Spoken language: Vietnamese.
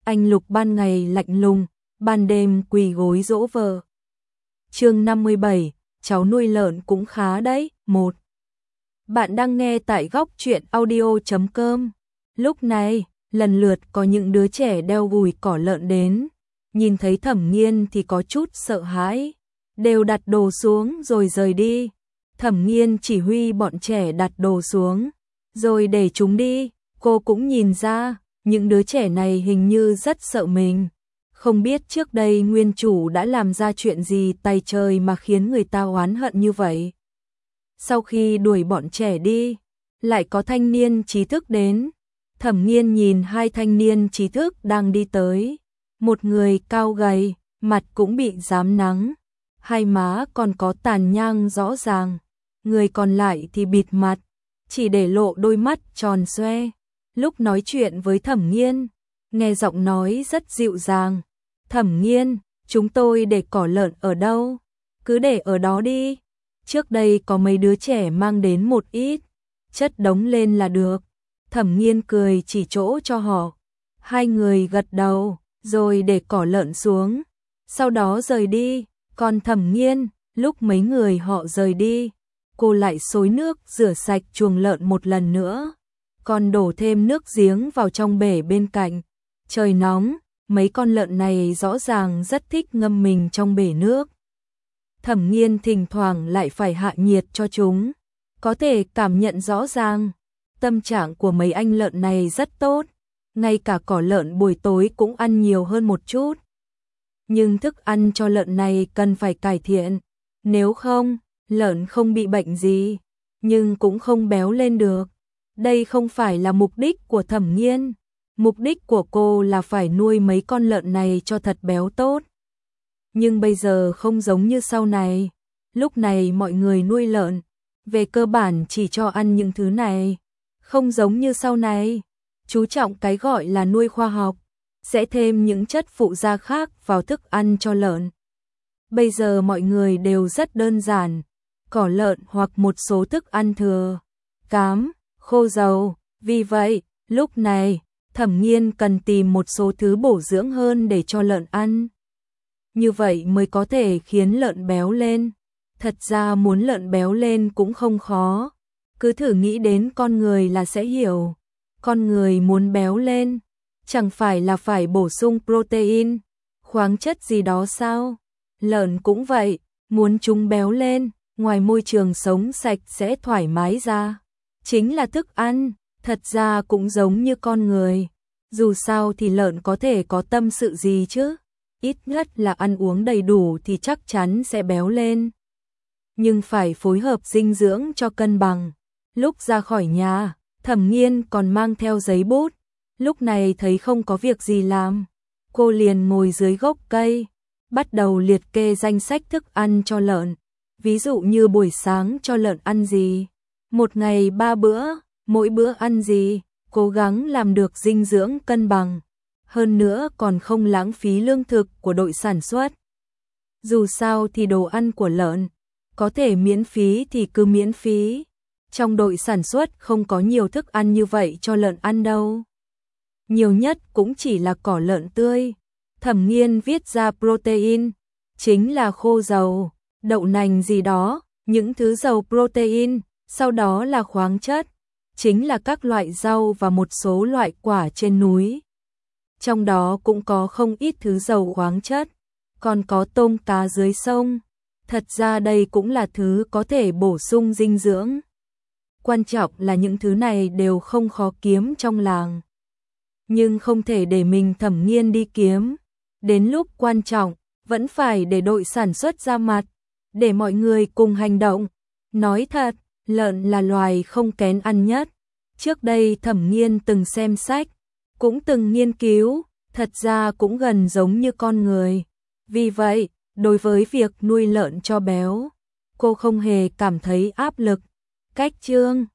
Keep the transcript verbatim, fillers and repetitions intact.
anh Lục ban ngày lạnh lùng, ban đêm quỳ gối dỗ vợ. Chương năm mươi bảy, cháu nuôi lợn cũng khá đấy. Một. Bạn đang nghe tại góc truyện audio chấm com. Lúc này, lần lượt có những đứa trẻ đeo gùi cỏ lợn đến, nhìn thấy Thẩm Nghiên thì có chút sợ hãi, đều đặt đồ xuống rồi rời đi. Thẩm Nghiên chỉ huy bọn trẻ đặt đồ xuống, rồi để chúng đi. Cô cũng nhìn ra, những đứa trẻ này hình như rất sợ mình. Không biết trước đây nguyên chủ đã làm ra chuyện gì tay trời mà khiến người ta oán hận như vậy. Sau khi đuổi bọn trẻ đi, lại có thanh niên trí thức đến. Thẩm Nghiên nhìn hai thanh niên trí thức đang đi tới. Một người cao gầy, mặt cũng bị rám nắng, hai má còn có tàn nhang rõ ràng. Người còn lại thì bịt mặt, chỉ để lộ đôi mắt tròn xoe. Lúc nói chuyện với Thẩm Nghiên, nghe giọng nói rất dịu dàng. Thẩm Nghiên, chúng tôi để cỏ lợn ở đâu? Cứ để ở đó đi. Trước đây có mấy đứa trẻ mang đến một ít, chất đống lên là được. Thẩm Nghiên cười chỉ chỗ cho họ. Hai người gật đầu, rồi để cỏ lợn xuống, sau đó rời đi. Còn Thẩm Nghiên, lúc mấy người họ rời đi, cô lại xối nước rửa sạch chuồng lợn một lần nữa, còn đổ thêm nước giếng vào trong bể bên cạnh. Trời nóng, mấy con lợn này rõ ràng rất thích ngâm mình trong bể nước. Thẩm Nghiên thỉnh thoảng lại phải hạ nhiệt cho chúng, có thể cảm nhận rõ ràng. Tâm trạng của mấy anh lợn này rất tốt, ngay cả cỏ lợn buổi tối cũng ăn nhiều hơn một chút. Nhưng thức ăn cho lợn này cần phải cải thiện, nếu không, lợn không bị bệnh gì, nhưng cũng không béo lên được. Đây không phải là mục đích của Thẩm Nghiên. Mục đích của cô là phải nuôi mấy con lợn này cho thật béo tốt. Nhưng bây giờ không giống như sau này. Lúc này mọi người nuôi lợn, về cơ bản chỉ cho ăn những thứ này. Không giống như sau này, chú trọng cái gọi là nuôi khoa học, sẽ thêm những chất phụ gia khác vào thức ăn cho lợn. Bây giờ mọi người đều rất đơn giản, cỏ lợn hoặc một số thức ăn thừa, cám, khô dầu. Vì vậy, lúc này, Thẩm Nghiên cần tìm một số thứ bổ dưỡng hơn để cho lợn ăn. Như vậy mới có thể khiến lợn béo lên. Thật ra muốn lợn béo lên cũng không khó. Cứ thử nghĩ đến con người là sẽ hiểu. Con người muốn béo lên, chẳng phải là phải bổ sung protein, khoáng chất gì đó sao? Lợn cũng vậy, muốn chúng béo lên, ngoài môi trường sống sạch sẽ thoải mái ra, chính là thức ăn. Thật ra cũng giống như con người, dù sao thì lợn có thể có tâm sự gì chứ, ít nhất là ăn uống đầy đủ thì chắc chắn sẽ béo lên. Nhưng phải phối hợp dinh dưỡng cho cân bằng. Lúc ra khỏi nhà, Thẩm Nghiên còn mang theo giấy bút. Lúc này thấy không có việc gì làm, cô liền ngồi dưới gốc cây, bắt đầu liệt kê danh sách thức ăn cho lợn. Ví dụ như buổi sáng cho lợn ăn gì, một ngày ba bữa, mỗi bữa ăn gì, cố gắng làm được dinh dưỡng cân bằng. Hơn nữa còn không lãng phí lương thực của đội sản xuất. Dù sao thì đồ ăn của lợn, có thể miễn phí thì cứ miễn phí. Trong đội sản xuất không có nhiều thức ăn như vậy cho lợn ăn đâu. Nhiều nhất cũng chỉ là cỏ lợn tươi. Thẩm Nghiên viết ra protein, chính là khô dầu, đậu nành gì đó, những thứ giàu protein, sau đó là khoáng chất, chính là các loại rau và một số loại quả trên núi. Trong đó cũng có không ít thứ giàu khoáng chất, còn có tôm cá dưới sông. Thật ra đây cũng là thứ có thể bổ sung dinh dưỡng. Quan trọng là những thứ này đều không khó kiếm trong làng. Nhưng không thể để mình Thẩm Nghiên đi kiếm. Đến lúc quan trọng, vẫn phải để đội sản xuất ra mặt, để mọi người cùng hành động. Nói thật, lợn là loài không kén ăn nhất. Trước đây Thẩm Nghiên từng xem sách, cũng từng nghiên cứu, thật ra cũng gần giống như con người. Vì vậy, đối với việc nuôi lợn cho béo, cô không hề cảm thấy áp lực. Cách chương